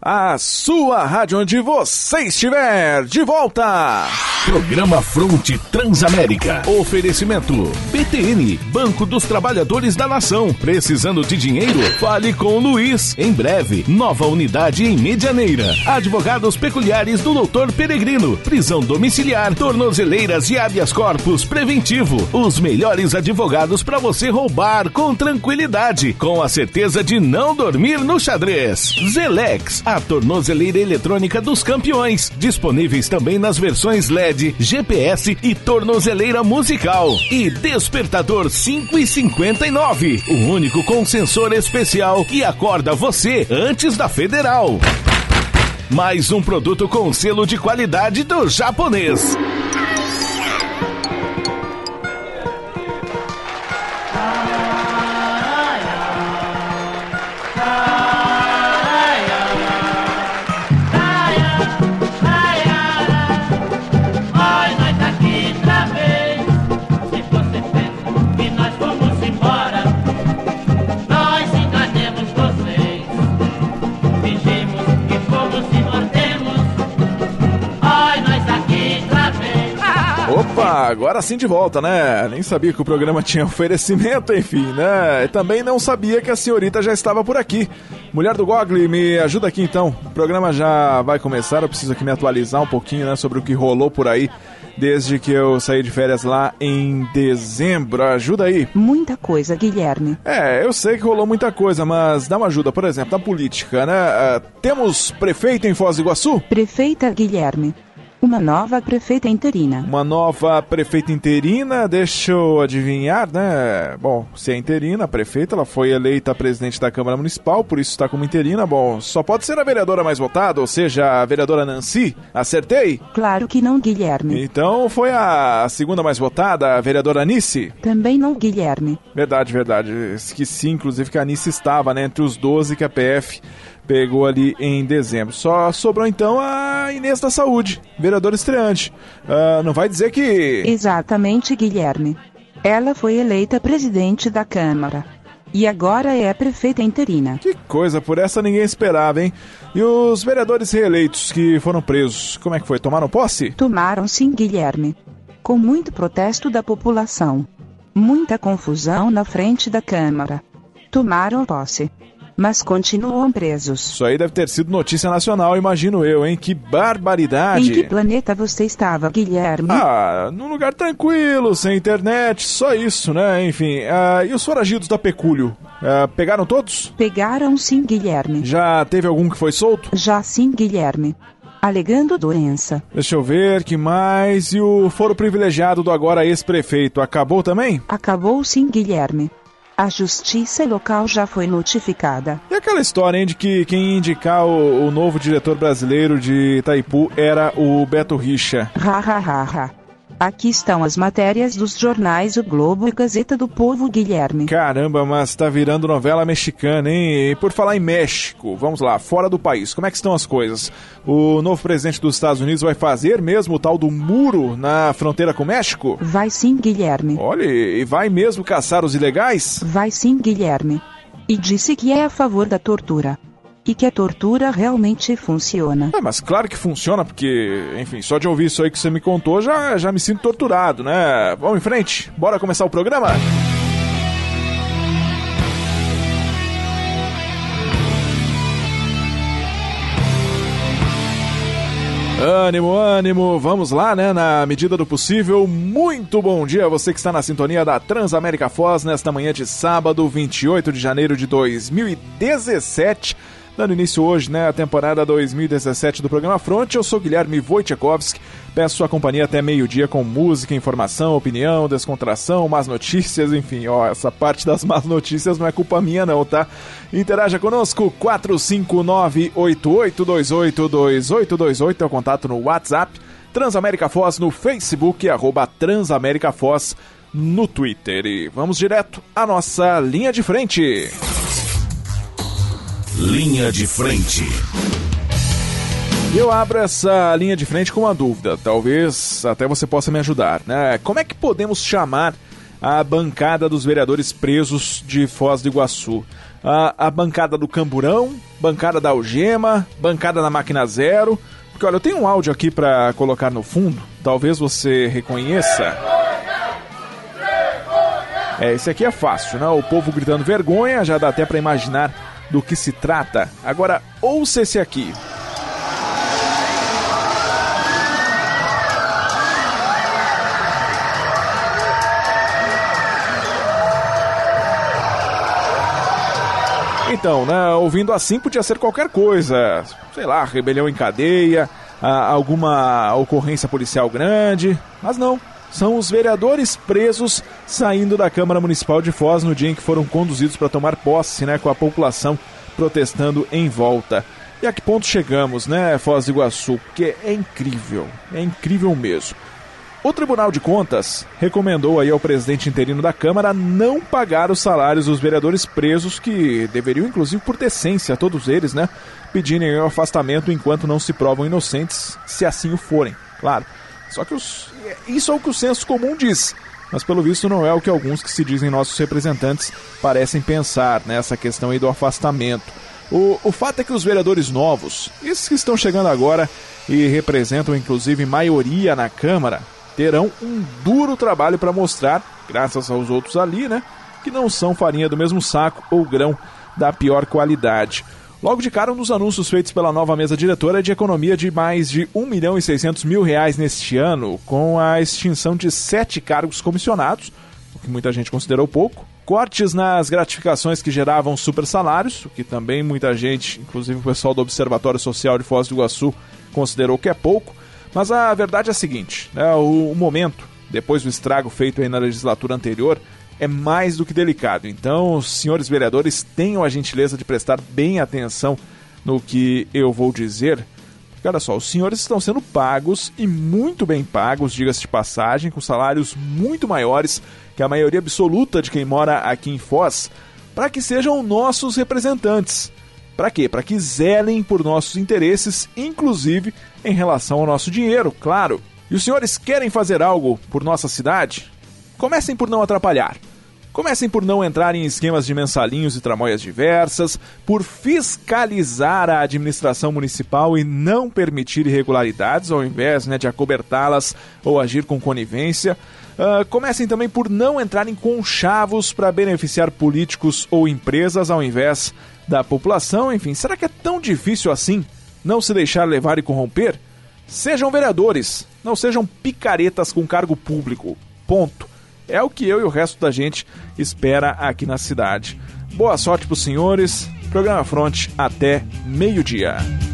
A sua rádio onde você estiver, de volta! Programa Fronte Transamérica. Oferecimento BTN, Banco dos Trabalhadores da Nação. Precisando de dinheiro? Fale com o Luiz. Em breve, nova unidade em Medianeira. Advogados peculiares do Dr. Peregrino. Prisão domiciliar, tornozeleiras e habeas corpus preventivo. Os melhores advogados para você roubar com tranquilidade, com a certeza de não dormir no xadrez. Zelex, a tornozeleira eletrônica dos campeões. Disponíveis também nas versões LED, GPS e tornozeleira musical. E Despertador 5,59. O único com sensor especial que acorda você antes da Federal. Mais um produto com selo de qualidade do japonês. Agora sim de volta, né? Nem sabia que o programa tinha oferecimento, enfim, né? E também não sabia que a senhorita já estava por aqui. Mulher do Gogli, me ajuda aqui então. O programa já vai começar, eu preciso aqui me atualizar um pouquinho, né? Sobre o que rolou por aí desde que eu saí de férias lá em dezembro. Ajuda aí. Muita coisa, Guilherme. Eu sei que rolou muita coisa, mas dá uma ajuda, por exemplo, na política, né? Temos prefeito em Foz do Iguaçu? Prefeita Guilherme. Uma nova prefeita interina. Uma nova prefeita interina, deixa eu adivinhar, né? Bom, se é interina, a prefeita, ela foi eleita presidente da Câmara Municipal, por isso está como interina. Bom, só pode ser a vereadora mais votada, ou seja, a vereadora Nancy. Acertei? Claro que não, Guilherme. Então foi a segunda mais votada, a vereadora Anice? Também não, Guilherme. Verdade. Esqueci, inclusive, que a Anice estava, né, entre os 12 que a PF pegou ali em dezembro. Só sobrou então a Inês da Saúde, vereadora estreante. Não vai dizer que... Exatamente, Guilherme. Ela foi eleita presidente da Câmara. E agora é prefeita interina. Que coisa, por essa ninguém esperava, hein? E os vereadores reeleitos que foram presos, como é que foi? Tomaram posse? Tomaram sim, Guilherme. Com muito protesto da população. Muita confusão na frente da Câmara. Tomaram posse. Mas continuam presos. Isso aí deve ter sido notícia nacional, imagino eu, hein? Que barbaridade! Em que planeta você estava, Guilherme? Num lugar tranquilo, sem internet, só isso, né? Enfim, e os foragidos da Pecúlio? Pegaram todos? Pegaram sim, Guilherme. Já teve algum que foi solto? Já sim, Guilherme. Alegando doença. Deixa eu ver, que mais? E o foro privilegiado do agora ex-prefeito, acabou também? Acabou sim, Guilherme. A justiça local já foi notificada. E aquela história, hein, de que quem ia indicar o novo diretor brasileiro de Itaipu era o Beto Richa? Aqui estão as matérias dos jornais O Globo e Gazeta do Povo, Guilherme. Caramba, mas tá virando novela mexicana, hein? E por falar em México, vamos lá, fora do país, como é que estão as coisas? O novo presidente dos Estados Unidos vai fazer mesmo o tal do muro na fronteira com o México? Vai sim, Guilherme. Olha, e vai mesmo caçar os ilegais? Vai sim, Guilherme. E disse que é a favor da tortura. E que a tortura realmente funciona. Mas claro que funciona, porque, enfim, só de ouvir isso aí que você me contou, já me sinto torturado, né? Vamos em frente, bora começar o programa? Ânimo, vamos lá, né, na medida do possível. Muito bom dia a você que está na sintonia da Transamérica Foz nesta manhã de sábado, 28 de janeiro de 2017. Dando início hoje, né, a temporada 2017 do programa Fronte. Eu sou Guilherme Wojciechowski, peço sua companhia até meio-dia com música, informação, opinião, descontração, más notícias, enfim, essa parte das más notícias não é culpa minha não, tá? Interaja conosco, 459-8828-2828 é o contato no WhatsApp, Transamérica Foz no Facebook, @Transamérica Foz no Twitter. E vamos direto à nossa linha de frente. Linha de frente. E eu abro essa linha de frente com uma dúvida, talvez até você possa me ajudar, né? Como é que podemos chamar a bancada dos vereadores presos de Foz do Iguaçu? a bancada do Camburão, bancada da Algema, bancada da Máquina Zero. Porque olha, eu tenho um áudio aqui para colocar no fundo, talvez você reconheça. Esse aqui é fácil, né? O povo gritando vergonha, já dá até para imaginar do que se trata. Agora, ouça esse aqui. Então, né, ouvindo assim podia ser qualquer coisa, sei lá, rebelião em cadeia, alguma ocorrência policial grande, mas não, são os vereadores presos saindo da Câmara Municipal de Foz no dia em que foram conduzidos para tomar posse, né, com a população protestando em volta. E a que ponto chegamos, né, Foz do Iguaçu, porque é incrível mesmo. O Tribunal de Contas recomendou aí ao presidente interino da Câmara não pagar os salários dos vereadores presos, que deveriam, inclusive por decência, todos eles, né, pedirem o afastamento enquanto não se provam inocentes, se assim o forem, claro. Só que isso é o que o senso comum diz, mas pelo visto não é o que alguns que se dizem nossos representantes parecem pensar nessa questão aí do afastamento. O fato é que os vereadores novos, esses que estão chegando agora e representam inclusive maioria na Câmara, terão um duro trabalho para mostrar, graças aos outros ali, né, que não são farinha do mesmo saco ou grão da pior qualidade. Logo de cara, um dos anúncios feitos pela nova mesa diretora é de economia de mais de R$1.600.000 neste ano, com a extinção de 7 cargos comissionados, o que muita gente considerou pouco, cortes nas gratificações que geravam super salários, o que também muita gente, inclusive o pessoal do Observatório Social de Foz do Iguaçu, considerou que é pouco. Mas a verdade é a seguinte, né, o momento, depois do estrago feito aí na legislatura anterior, é mais do que delicado. Então, os senhores vereadores tenham a gentileza de prestar bem atenção no que eu vou dizer. Porque, olha só, os senhores estão sendo pagos, e muito bem pagos, diga-se de passagem, com salários muito maiores que a maioria absoluta de quem mora aqui em Foz, para que sejam nossos representantes. Para quê? Para que zelem por nossos interesses, inclusive em relação ao nosso dinheiro, claro. E os senhores querem fazer algo por nossa cidade? Comecem por não atrapalhar. Comecem por não entrar em esquemas de mensalinhos e tramóias diversas, por fiscalizar a administração municipal e não permitir irregularidades, ao invés, né, de acobertá-las ou agir com conivência. Comecem também por não entrar em conchavos para beneficiar políticos ou empresas, ao invés da população. Enfim, será que é tão difícil assim não se deixar levar e corromper? Sejam vereadores, não sejam picaretas com cargo público. Ponto. É o que eu e o resto da gente espera aqui na cidade. Boa sorte para os senhores. Programa Fronte até meio-dia.